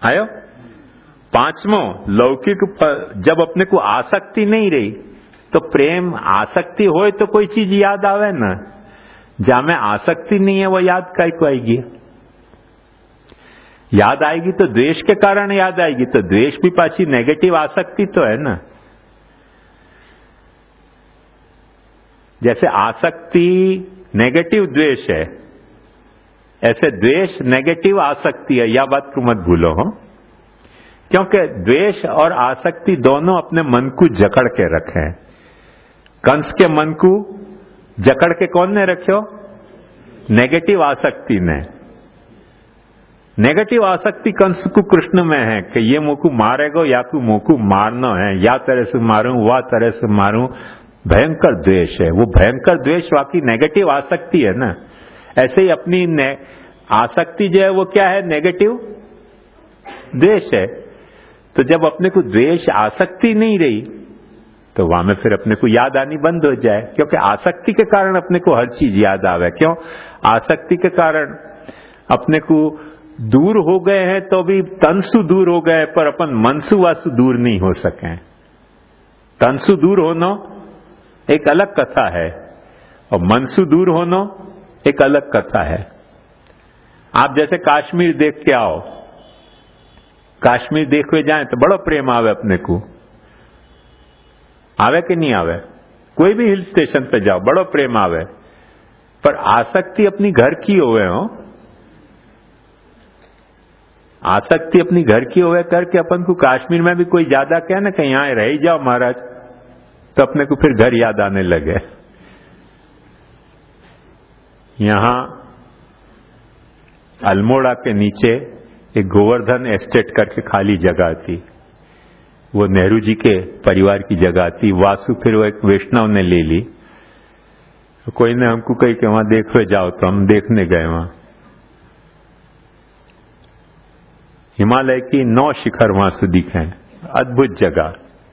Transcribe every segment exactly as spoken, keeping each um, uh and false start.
आयो। पांचवो, लौकिक जब अपने को आसक्ति नहीं रही तो प्रेम आसक्ति होए तो कोई चीज याद आवे ना, जहां में आसक्ति नहीं है वो याद काई को आएगी? याद आएगी तो द्वेष के कारण याद आएगी, तो द्वेष भी पाछी नेगेटिव आसक्ति तो है ना। जैसे आसक्ति नेगेटिव द्वेष है, ऐसे द्वेष नेगेटिव आसक्ति है, यह बात को मत भूलो हो। क्योंकि द्वेष और आसक्ति दोनों अपने मन को जकड़ के रखे हैं। कंस के मन को जकड़ के कौन ने रखो? नेगेटिव आसक्ति ने। नेगेटिव आसक्ति कंस को कृष्ण में है कि ये मुझको मारेगो या को मुझको मारना है, या तरह से मारूं वह तरह से मारूं। भयंकर द्वेष है वो, भयंकर द्वेष वाकई नेगेटिव आसक्ति है ना। ऐसे ही अपनी आसक्ति जो है वो क्या है? नेगेटिव द्वेष है। तो जब अपने को द्वेष आसक्ति नहीं रही तो वहां में फिर अपने को याद आनी बंद हो जाए, क्योंकि आसक्ति के कारण अपने को हर चीज याद आवे। क्यों? आसक्ति के कारण अपने को दूर हो गए हैं तो भी तनसु दूर हो गए, पर अपन मनसु वासु दूर नहीं हो सके। तनसु दूर होना एक अलग कथा है और मनसु दूर होना एक अलग कथा है। आप जैसे कश्मीर देख के आओ, कश्मीर देख हुए जाए तो बड़ा प्रेम आवे अपने को, आवे कि नहीं आवे? कोई भी हिल स्टेशन पे जाओ बड़ा प्रेम आवे, पर आसक्ति अपनी घर की होवे हो, आसक्ति अपनी घर की होवे करके अपन को कश्मीर में भी कोई ज्यादा कहे ना कि यहां रह जाओ महाराज, तो अपने को फिर घर याद आने लगे। यहां अल्मोड़ा के नीचे एक गोवर्धन एस्टेट करके खाली जगह थी, वो नेहरू जी के परिवार की जगह थी। वासु फिर वो एक वैष्णव ने ले ली। तो कोई ने हमको कही कि वहां देखो जाओ, तो हम देखने गए। वहां हिमालय की नौ शिखर वहां से दिखे, अद्भुत जगह।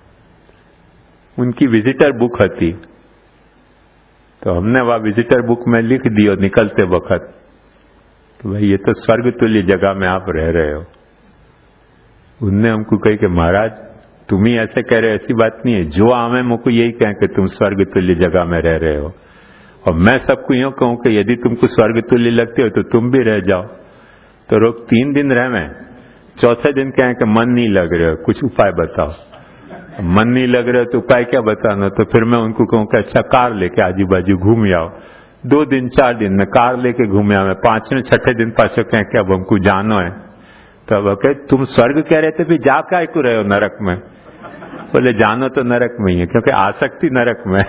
उनकी विजिटर बुक थी, तो हमने वह विजिटर बुक में लिख दियो निकलते वक्त तो भाई ये तो स्वर्ग तुल्य जगह में आप रह रहे हो। उनने हमको कही कि महाराज तुम ही ऐसे कह रहे हो, ऐसी बात नहीं है। जो आवे मुझको यही कहें कि तुम स्वर्ग तुल्य जगह में रह रहे हो, और मैं सबको यूं कहूं कि यदि तुमको स्वर्ग तुल्य लगते हो तो तुम भी रह जाओ। तो लोग तीन दिन रह में, चौथे दिन कहें कि मन नहीं लग रहे हो, कुछ उपाय बताओ। मन नहीं लग रहा तो उपाय क्या बताना? तो फिर मैं उनको कहूं कि अच्छा कार लेके आजू बाजू घूम आओ। दो दिन चार दिन में कार लेके घूमे आवे, पांचवें छठे दिन पाछो कहें कि अब हमको जानो है। तो अब कहे तुम स्वर्ग कह रहे थे, फिर जा काय को रहे हो नरक में? बोले जानो तो नरक में ही है, क्योंकि आसक्ति नरक में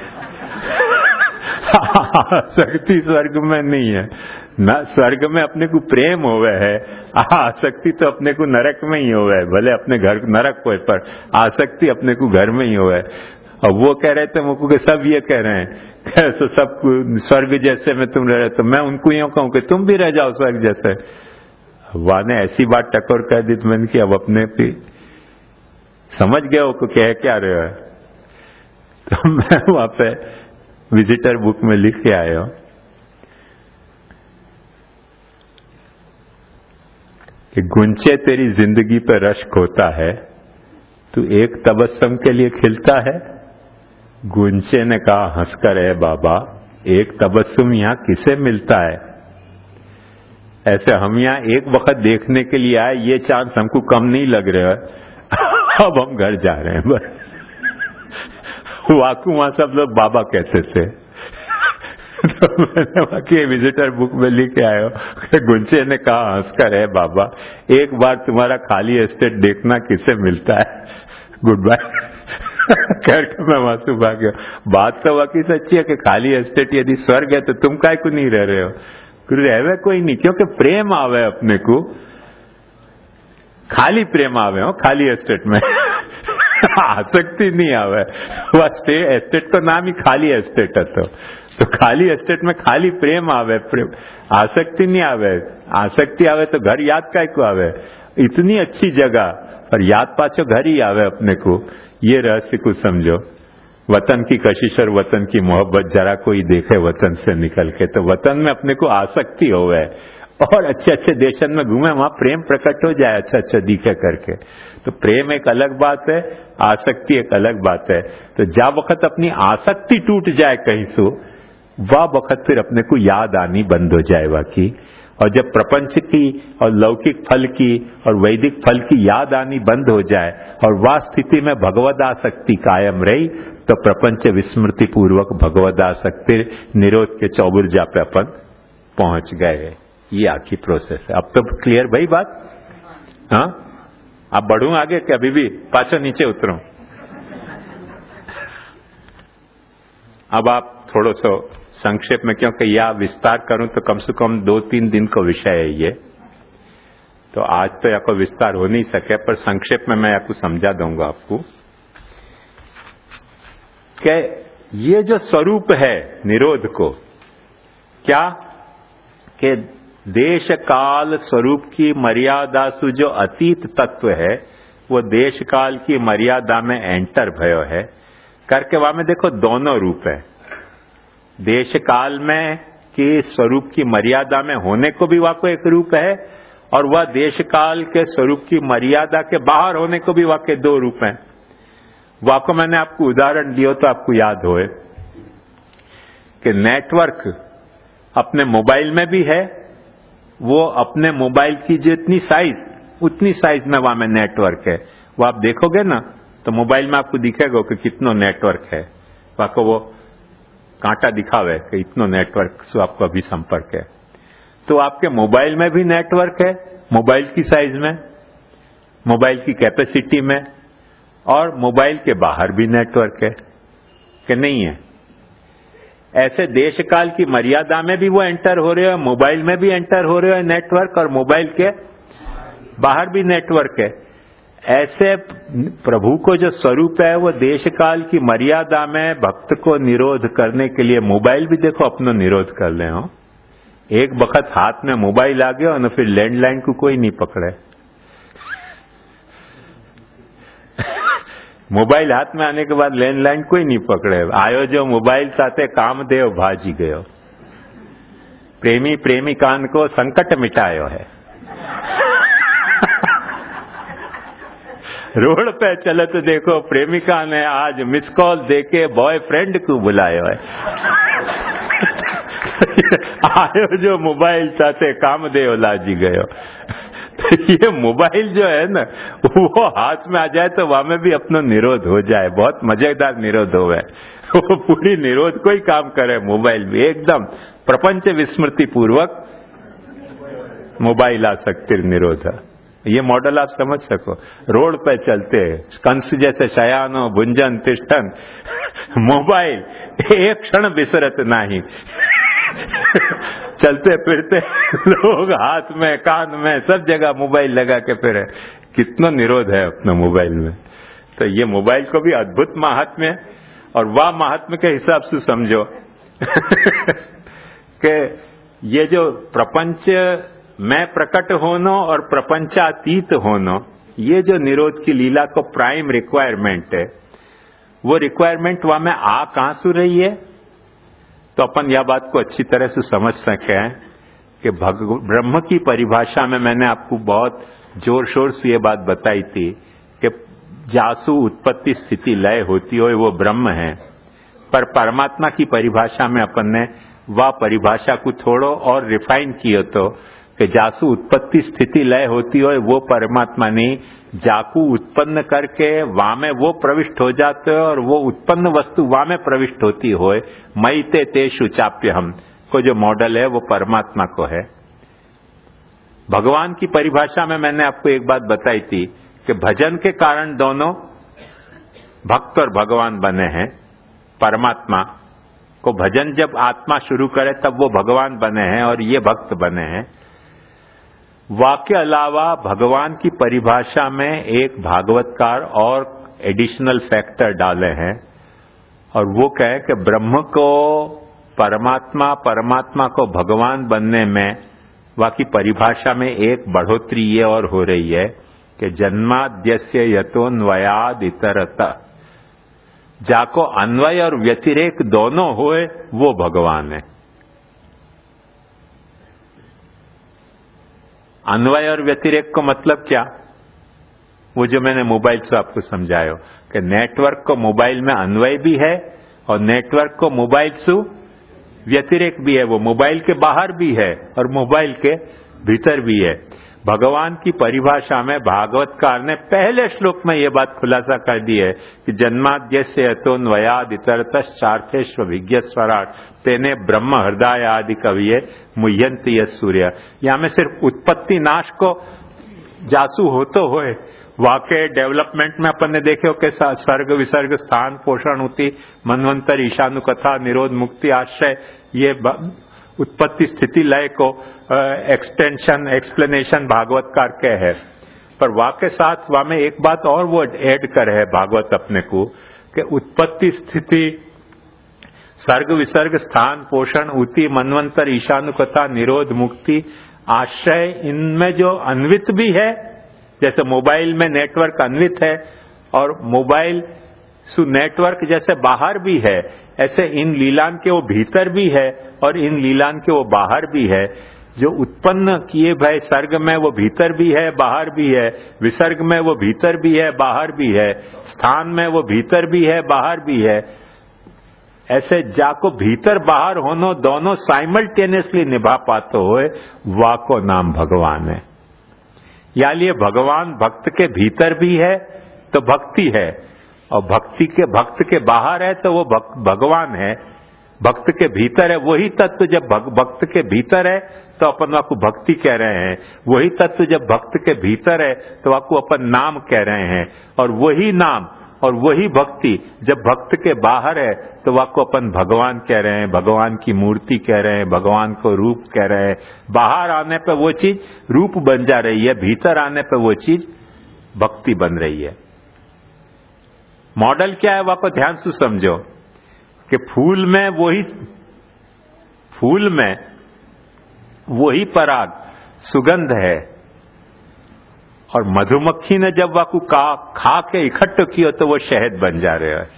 आसक्ति स्वर्ग में नहीं है ना। स्वर्ग में अपने को प्रेम होवे है, आसक्ति तो अपने को नरक में ही होवे है। भले अपने घर नरक होए पर आसक्ति अपने को घर में ही होवे है। और वो कह रहे थे मुझको कि सब ये कह रहे हैं कैसे सब स्वर्ग जैसे में तुम रह रहे, तो मैं उनको यूं कहूं कि तुम भी रह जाओ स्वर्ग जैसे। वह ने ऐसी बात टकोर कर दी तो मैंने कि अब अपने भी समझ गए हो को कह क्या रहे हो। तो मैं वहां पे विजिटर बुक में लिख के आया हूं कि गुंचे तेरी जिंदगी पे रश्क होता है, तू एक तबस्सुम के लिए खिलता है। गुंचे ने कहा हंसकर, है बाबा एक तबस्सुम यहां किसे मिलता है? ऐसे हम यहां एक वक्त देखने के लिए आए, ये चांस हमको कम नहीं लग रहा है। अब हम घर जा रहे हैं बस। वाकू वहां सब लोग बाबा कहते थे। तो मैंने बाकी विजिटर बुक में लिख के आया कि गुंचे ने कहा हंसकर, है बाबा एक बार तुम्हारा खाली एस्टेट देखना किसे मिलता है। गुड बाय करके मैं वहां से भाग गया। बात तो वाकई सच्ची है कि खाली एस्टेट यदि स्वर्ग है तो तुम काय को नहीं रह रहे हो? रहे कोई नहीं, क्योंकि प्रेम आवे अपने को, खाली प्रेम आवे हो खाली एस्टेट में आसक्ति नहीं आवे। वह एस्टेट का नाम ही खाली एस्टेट है। तो, तो खाली एस्टेट में खाली प्रेम आवे, प्रेम आसक्ति नहीं आवे। आसक्ति आवे तो घर याद काय को आवे? इतनी अच्छी जगह पर याद पाछो घर ही आवे अपने को। ये रहस्य को समझो। वतन की कशिश और वतन की मोहब्बत जरा कोई देखे वतन से निकल के, तो वतन में अपने को आसक्ति होवे और अच्छे अच्छे देशन में घूमे, वहां प्रेम प्रकट हो जाए अच्छा अच्छा दिखे करके। तो प्रेम एक अलग बात है, आसक्ति एक अलग बात है। तो जा वक्त अपनी आसक्ति टूट जाए कहीं सो, वह वक्त फिर अपने को याद आनी बंद हो जाए बाकी। और जब प्रपंच की और लौकिक फल की और वैदिक फल की याद आनी बंद हो जाए और वह स्थिति में भगवद आसक्ति कायम रही, तो प्रपंच विस्मृति पूर्वक भगवद आसक्ति निरोध के चौबुर्जा पे अपन पहुंच गए। ये आखिरी प्रोसेस है। अब तो क्लियर भाई बात? हाँ, अब बढ़ूं आगे कि अभी भी पाछो नीचे उतरूं? अब आप थोड़ा सा संक्षेप में, क्योंकि यह विस्तार करूं तो कम से कम दो तीन दिन का विषय है ये, तो आज तो या कोई विस्तार हो नहीं सके, पर संक्षेप में मैं या कुछ समझा दूंगा आपको कि ये जो स्वरूप है निरोध को, क्या कि देश काल स्वरूप की मर्यादा से जो अतीत तत्व है वो देश काल की मर्यादा में एंटर भयो है करके। वहां में देखो दोनों रूप है, देश काल में के स्वरूप की मर्यादा में होने को भी वहां को एक रूप है, और वह देश काल के स्वरूप की मर्यादा के बाहर होने को भी वहां के दो रूप हैं। वहां को मैंने आपको उदाहरण दिया तो आपको याद होए कि नेटवर्क अपने मोबाइल में भी है, वो अपने मोबाइल की जितनी साइज उतनी साइज में वहां में नेटवर्क है। वो आप देखोगे ना तो मोबाइल में आपको दिखेगा कि कितना नेटवर्क है, वहां को वो कांटा दिखावे कि इतना नेटवर्क से आपको अभी संपर्क है। तो आपके मोबाइल में भी नेटवर्क है, मोबाइल की साइज में, मोबाइल की कैपेसिटी में, और मोबाइल के बाहर भी नेटवर्क है कि नहीं है? ऐसे देश काल की मर्यादा में भी वो एंटर हो रहे हो, मोबाइल में भी एंटर हो रहे हो नेटवर्क, और मोबाइल के बाहर भी नेटवर्क है। ऐसे प्रभु को जो स्वरूप है वो देश काल की मर्यादा में भक्त को निरोध करने के लिए मोबाइल भी देखो अपना निरोध कर ले हो। एक वक्त हाथ में मोबाइल आ गया और फिर लैंडलाइन को कोई नहीं पकड़े। मोबाइल हाथ में आने के बाद लैंडलाइन कोई नहीं पकड़े। आयो जो मोबाइल साथे कामदेव भाजी गयो, प्रेमी प्रेमिकान को संकट मिटायो है। रोड पे चले तो देखो प्रेमिका ने आज मिस कॉल देके बॉयफ्रेंड को बुलायो है। आयो जो मोबाइल साथे कामदेव लाजी गयो। तो ये मोबाइल जो है ना वो हाथ में आ जाए तो वहां में भी अपना निरोध हो जाए, बहुत मजेदार निरोध हो। वो पूरी निरोध को ही काम करे मोबाइल भी, एकदम प्रपंच विस्मृति पूर्वक मोबाइल आसक्ति निरोध। ये मॉडल आप समझ सको। रोड पे चलते कंस जैसे शयानो भुंजन तिष्ठन, मोबाइल एक क्षण बिसरत नहीं। चलते फिरते लोग हाथ में कान में सब जगह मोबाइल लगा के फिरे। कितना निरोध है अपना मोबाइल में। तो ये मोबाइल को भी अद्भुत महात्म्य है, और वह महात्म्य के हिसाब से समझो कि ये जो प्रपंच में प्रकट होना और प्रपंचातीत होना, ये जो निरोध की लीला को प्राइम रिक्वायरमेंट है, वो रिक्वायरमेंट वहां में आ कहां से रही है? तो अपन यह बात को अच्छी तरह से समझ सके कि ब्रह्म की परिभाषा में मैंने आपको बहुत जोर शोर से ये बात बताई थी कि जासु उत्पत्ति स्थिति लय होती हो वो ब्रह्म है। पर परमात्मा की परिभाषा में अपन ने वह परिभाषा को थोड़ो और रिफाइन किया तो कि जासु उत्पत्ति स्थिति लय होती हो वो परमात्मा नहीं, जाकू उत्पन्न करके वहां में वो प्रविष्ट हो जाते हो और वो उत्पन्न वस्तु वहां में प्रविष्ट होती होए। मई ते तेषु चाप्य हम को जो मॉडल है वो परमात्मा को है। भगवान की परिभाषा में मैंने आपको एक बात बताई थी कि भजन के कारण दोनों भक्त और भगवान बने हैं। परमात्मा को भजन जब आत्मा शुरू करे तब वो भगवान बने हैं और ये भक्त बने हैं। वाक्य अलावा भगवान की परिभाषा में एक भागवतकार और एडिशनल फैक्टर डाले हैं, और वो कहे कि ब्रह्म को परमात्मा, परमात्मा को भगवान बनने में वाकी परिभाषा में एक बढ़ोतरी ये और हो रही है कि जन्माद्यस्य यतोन्वयाद इतरत, जाको अन्वय और व्यतिरेक दोनों होए वो भगवान है। अन्वय और व्यतिरेक को मतलब क्या? वो जो मैंने मोबाइल से आपको समझाया कि नेटवर्क को मोबाइल में अन्वय भी है और नेटवर्क को मोबाइल से व्यतिरेक भी है। वो मोबाइल के बाहर भी है और मोबाइल के भीतर भी है। भगवान की परिभाषा में भागवतकार ने पहले श्लोक में यह बात खुलासा कर दी है कि जन्माद्यस्य यतोन्वयाद इतरतश्चार्थेष्व विज्ञ स्वराट तेने ब्रह्म हृदय आदि कविये मुह्यन्ति यः सूर्य। यहां में सिर्फ उत्पत्ति नाश को जासू होतो होए वाकई डेवलपमेंट में अपन ने देखे हो कि सर्ग विसर्ग स्थान पोषण उति मनवंतर ईशानुकथा निरोध मुक्ति आश्रय ये उत्पत्ति स्थिति लय को एक्सटेंशन एक्सप्लेनेशन भागवतकार के है। पर वाके साथ वहां में एक बात और वो ऐड कर है भागवत अपने को कि उत्पत्ति स्थिति सर्ग विसर्ग स्थान पोषण उति मनवंतर ईशानुकथा निरोध मुक्ति आश्रय इनमें जो अन्वित भी है, जैसे मोबाइल में नेटवर्क अन्वित है और मोबाइल सु नेटवर्क जैसे बाहर भी है, ऐसे इन लीलान के वो भीतर भी है और इन लीलान के वो बाहर भी है। जो उत्पन्न किए भय सर्ग में वो भीतर भी है बाहर भी है, विसर्ग में वो भीतर भी है बाहर भी है, स्थान में वो भीतर भी है बाहर भी है। ऐसे जाको भीतर बाहर होनो दोनों साइमल्टेनियसली निभा पाते हुए वाको नाम भगवान है। या लिए भगवान भक्त के भीतर भी है तो भक्ति है और भक्ति के भक्त के बाहर है तो वो भगवान है। भक्त के भीतर है वही तत्व जब भक्त के भीतर है तो अपन आपको भक्ति कह रहे हैं, वही तत्व जब भक्त के भीतर है तो आपको अपन नाम कह रहे हैं, और वही नाम और वही भक्ति जब भक्त के बाहर है तो आपको अपन भगवान कह रहे हैं, भगवान की मूर्ति कह रहे हैं, भगवान को रूप कह रहे हैं। बाहर आने पर वो चीज रूप बन जा रही है, भीतर आने पर वो चीज भक्ति बन रही है। मॉडल क्या है वो आपको ध्यान से समझो कि फूल में वही फूल में वही पराग सुगंध है और मधुमक्खी ने जब वाकू का खा के इकट्ठा किया तो वो शहद बन जा रहे है।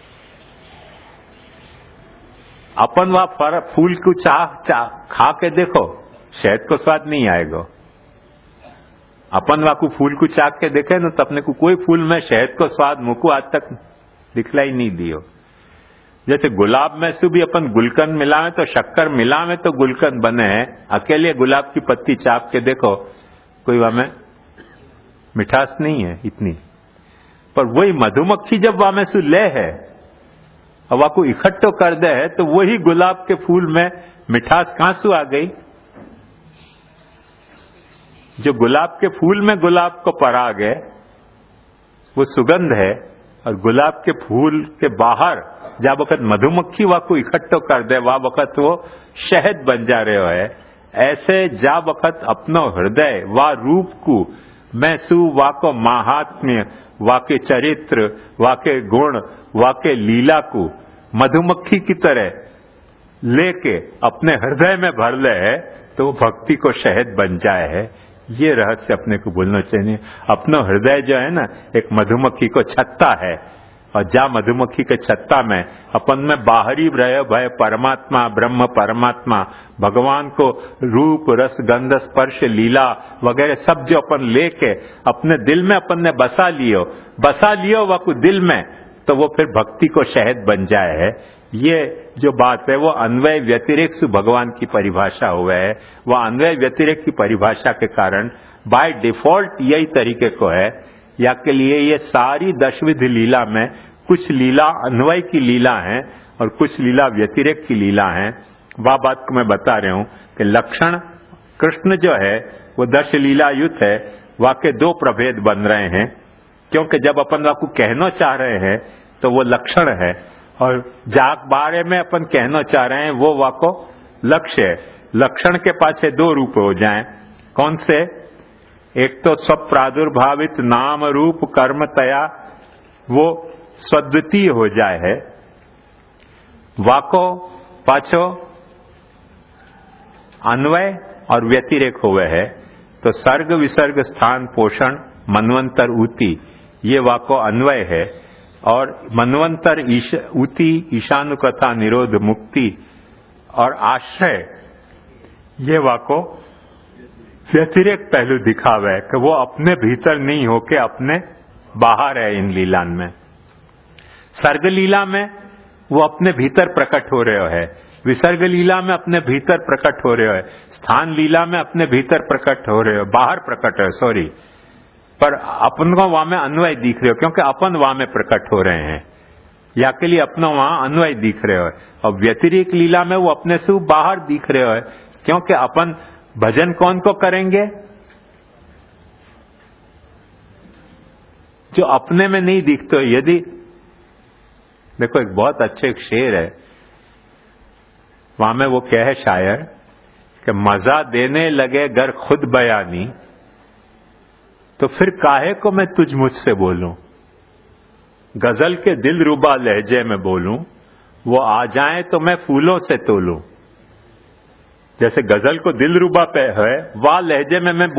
अपन वहां फूल को चाह चाह खा के देखो, शहद को स्वाद नहीं आएगा। अपन वाकू फूल को चाह के देखे ना तो अपने को कोई फूल में शहद को स्वाद मुकू आज तक दिखलाई नहीं दियो। जैसे गुलाब में से भी अपन गुलकंद मिलावे तो शक्कर मिलावे तो गुलकंद बने हैं। अकेले गुलाब की पत्ती चाप के देखो कोई वहां मिठास नहीं है इतनी। पर वही मधुमक्खी जब वहां में से ले है और वहां को इकट्ठो कर दे है तो वही गुलाब के फूल में मिठास कहां से आ गई? जो गुलाब के फूल में गुलाब को पराग है वो सुगंध है, और गुलाब के फूल के बाहर जब वक्त मधुमक्खी वहां को इकट्ठो कर दे वह वक्त वो शहद बन जा रहे है। ऐसे जा वक्त अपनो हृदय व रूप को मैं सु वाको महात्म्य वाके चरित्र वाके गुण वाके लीला को मधुमक्खी की तरह लेके अपने हृदय में भर ले है तो वो भक्ति को शहद बन जाए है। ये रहस्य अपने को भूलना चाहिए। अपना हृदय जो है ना एक मधुमक्खी को छत्ता है, और जा मधुमक्खी के छत्ता में अपन में बाहरी रहे भय परमात्मा ब्रह्म परमात्मा भगवान को रूप रस गंध स्पर्श लीला वगैरह सब जो अपन लेके अपने दिल में अपन ने बसा लियो बसा लियो वह दिल में, तो वो फिर भक्ति को शहद बन जाए है। ये जो बात है वो अन्वय व्यतिरेक से भगवान की परिभाषा हुआ है। वह अन्वय व्यतिरेक की परिभाषा के कारण बाय डिफॉल्ट यही तरीके को है। या के लिए ये सारी दशविध लीला में कुछ लीला अन्वय की लीला है और कुछ लीला व्यतिरेक की लीला है। वह बात को मैं बता रहा हूं कि लक्षण कृष्ण जो है वो दश लीला युत है, वाके दो प्रभेद बन रहे हैं। क्योंकि जब अपन को कहना चाह रहे हैं तो वो लक्षण है, और जाग बारे में अपन कहना चाह रहे हैं वो वाको लक्ष्य है। लक्षण के पाछे दो रूप हो जाएं, कौन से? एक तो सब प्रादुर्भावित नाम रूप कर्म तया वो स्वद्वितीय हो जाए है। वाको पाछो अन्वय और व्यतिरेक हुए है। तो सर्ग विसर्ग स्थान पोषण मनवंतर ऊति ये वाको अन्वय है, और मनवंतर ईश, ऊति ईशानुकथा निरोध मुक्ति और आश्रय ये वाको व्यतिरेक पहलू दिखावा है कि वो अपने भीतर नहीं होके अपने बाहर है। इन लीलान में सर्ग लीला में वो अपने भीतर प्रकट हो रहे है, विसर्ग लीला में अपने भीतर प्रकट हो रहे हो, स्थान लीला में अपने भीतर प्रकट हो रहे हो, बाहर प्रकट है सॉरी, पर अपन को वहां में अन्वय दिख रहे हो क्योंकि अपन वहां में प्रकट हो रहे हैं, या के लिए अपना वहां अन्वय दिख रहे हो। और व्यतिरिक लीला में वो अपने से बाहर दिख रहे हो क्योंकि अपन भजन कौन को करेंगे, जो अपने में नहीं दिखते। यदि देखो एक बहुत अच्छे एक शेर है, वहां में वो क्या है शायर कि मजा देने लगे गर खुद बयानी तो फिर काहे को मैं तुझ मुझसे बोलूं, गजल के दिल रुबा लहजे में बोलूं, वो आ जाए तो मैं फूलों से तोलूं। जैसे गजल को दिल रुबा पे है, वाह लहजे में मैं